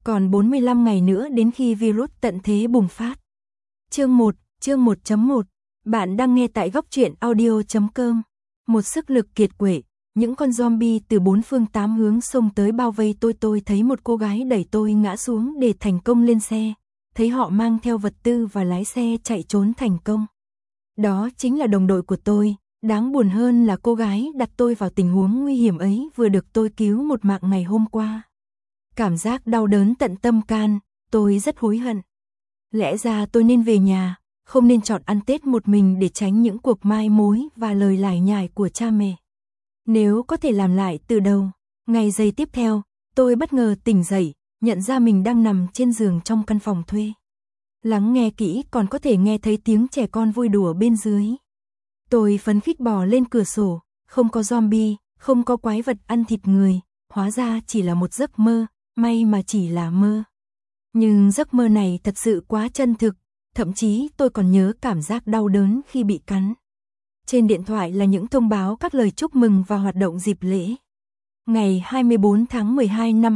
Còn 45 ngày nữa đến khi virus tận thế bùng phát. Chương 1.1. Bạn đang nghe tại góc truyện audio.com. Một sức lực kiệt quệ, những con zombie từ bốn phương tám hướng xông tới bao vây tôi thấy một cô gái đẩy tôi ngã xuống để thành công lên xe, thấy họ mang theo vật tư và lái xe chạy trốn thành công. Đó chính là đồng đội của tôi, đáng buồn hơn là cô gái đặt tôi vào tình huống nguy hiểm ấy vừa được tôi cứu một mạng ngày hôm qua. Cảm giác đau đớn tận tâm can, tôi rất hối hận. Lẽ ra tôi nên về nhà, không nên chọn ăn Tết một mình để tránh những cuộc mai mối và lời lải nhải của cha mẹ. Nếu có thể làm lại từ đầu, ngày giây tiếp theo, tôi bất ngờ tỉnh dậy, nhận ra mình đang nằm trên giường trong căn phòng thuê. Lắng nghe kỹ còn có thể nghe thấy tiếng trẻ con vui đùa bên dưới. Tôi phấn khích bò lên cửa sổ, không có zombie, không có quái vật ăn thịt người, hóa ra chỉ là một giấc mơ, may mà chỉ là mơ. Nhưng giấc mơ này thật sự quá chân thực, thậm chí tôi còn nhớ cảm giác đau đớn khi bị cắn. Trên điện thoại là những thông báo các lời chúc mừng và hoạt động dịp lễ. Ngày 24 tháng 12 năm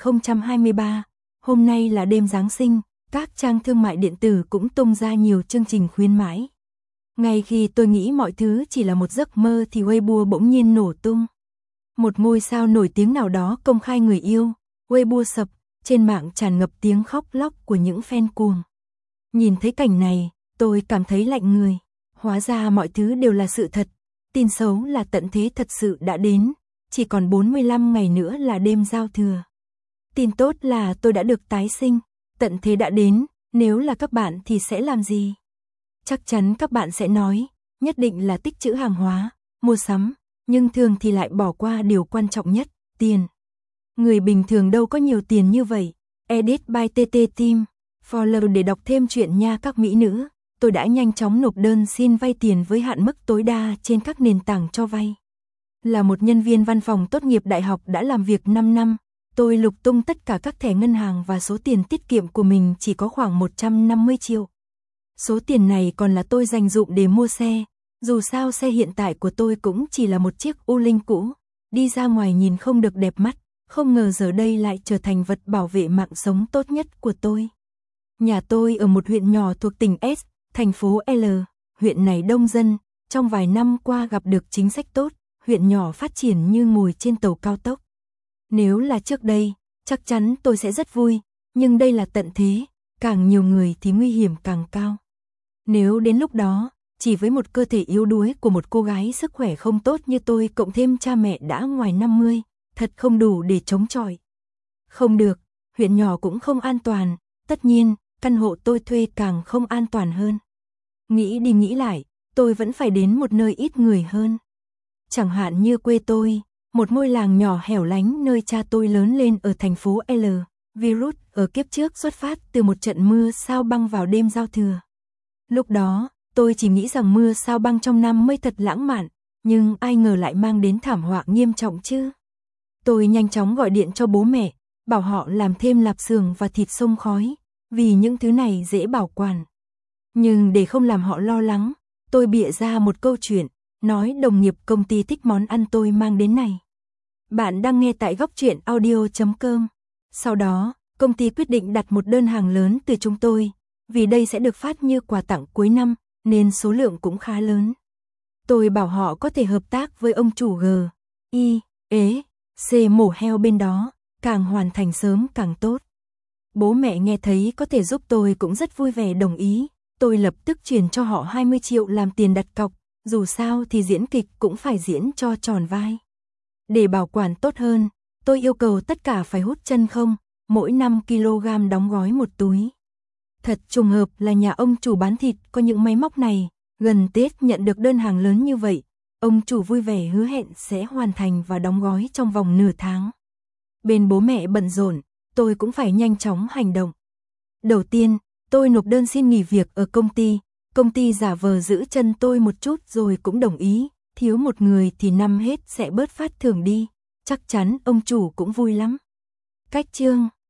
2023, hôm nay là đêm Giáng sinh, các trang thương mại điện tử cũng tung ra nhiều chương trình khuyến mãi. Ngay khi tôi nghĩ mọi thứ chỉ là một giấc mơ thì Weibo bỗng nhiên nổ tung. Một ngôi sao nổi tiếng nào đó công khai người yêu, Weibo sập, trên mạng tràn ngập tiếng khóc lóc của những fan cuồng. Nhìn thấy cảnh này, tôi cảm thấy lạnh người. Hóa ra mọi thứ đều là sự thật, tin xấu là tận thế thật sự đã đến, chỉ còn 45 ngày nữa là đêm giao thừa. Tin tốt là tôi đã được tái sinh, tận thế đã đến, nếu là các bạn thì sẽ làm gì? Chắc chắn các bạn sẽ nói, nhất định là tích trữ hàng hóa, mua sắm, nhưng thường thì lại bỏ qua điều quan trọng nhất, tiền. Người bình thường đâu có nhiều tiền như vậy. Edit by TT Team, follow để đọc thêm chuyện nha các mỹ nữ. Tôi đã nhanh chóng nộp đơn xin vay tiền với hạn mức tối đa trên các nền tảng cho vay. Là một nhân viên văn phòng tốt nghiệp đại học đã làm việc 5 năm, tôi lục tung tất cả các thẻ ngân hàng và số tiền tiết kiệm của mình chỉ có khoảng 150 triệu. Số tiền này còn là tôi dành dụm để mua xe, dù sao xe hiện tại của tôi cũng chỉ là một chiếc U Linh cũ, đi ra ngoài nhìn không được đẹp mắt, không ngờ giờ đây lại trở thành vật bảo vệ mạng sống tốt nhất của tôi. Nhà tôi ở một huyện nhỏ thuộc tỉnh S, thành phố L, huyện này đông dân, trong vài năm qua gặp được chính sách tốt, huyện nhỏ phát triển như ngồi trên tàu cao tốc. Nếu là trước đây, chắc chắn tôi sẽ rất vui, nhưng đây là tận thế, càng nhiều người thì nguy hiểm càng cao. Nếu đến lúc đó, chỉ với một cơ thể yếu đuối của một cô gái sức khỏe không tốt như tôi cộng thêm cha mẹ đã ngoài 50, thật không đủ để chống chọi. Không được, huyện nhỏ cũng không an toàn, tất nhiên, căn hộ tôi thuê càng không an toàn hơn. Nghĩ đi nghĩ lại, tôi vẫn phải đến một nơi ít người hơn. Chẳng hạn như quê tôi, một ngôi làng nhỏ hẻo lánh nơi cha tôi lớn lên ở thành phố L. Virus ở kiếp trước xuất phát từ một trận mưa sao băng vào đêm giao thừa. Lúc đó, tôi chỉ nghĩ rằng mưa sao băng trong năm mới thật lãng mạn, nhưng ai ngờ lại mang đến thảm họa nghiêm trọng chứ. Tôi nhanh chóng gọi điện cho bố mẹ, bảo họ làm thêm lạp xưởng và thịt xông khói, vì những thứ này dễ bảo quản. Nhưng để không làm họ lo lắng, tôi bịa ra một câu chuyện, nói đồng nghiệp công ty thích món ăn tôi mang đến này. Bạn đang nghe tại góc truyện audio.com. Sau đó, công ty quyết định đặt một đơn hàng lớn từ chúng tôi, vì đây sẽ được phát như quà tặng cuối năm, nên số lượng cũng khá lớn. Tôi bảo họ có thể hợp tác với ông chủ C mổ heo bên đó, càng hoàn thành sớm càng tốt. Bố mẹ nghe thấy có thể giúp tôi cũng rất vui vẻ đồng ý, tôi lập tức chuyển cho họ 20 triệu làm tiền đặt cọc, dù sao thì diễn kịch cũng phải diễn cho tròn vai. Để bảo quản tốt hơn, tôi yêu cầu tất cả phải hút chân không, mỗi 5 kg đóng gói một túi. Thật trùng hợp là nhà ông chủ bán thịt có những máy móc này, gần Tết nhận được đơn hàng lớn như vậy, ông chủ vui vẻ hứa hẹn sẽ hoàn thành và đóng gói trong vòng nửa tháng. Bên bố mẹ bận rộn, tôi cũng phải nhanh chóng hành động. Đầu tiên, tôi nộp đơn xin nghỉ việc ở công ty giả vờ giữ chân tôi một chút rồi cũng đồng ý, thiếu một người thì năm hết sẽ bớt phát thưởng đi, chắc chắn ông chủ cũng vui lắm. Cách chương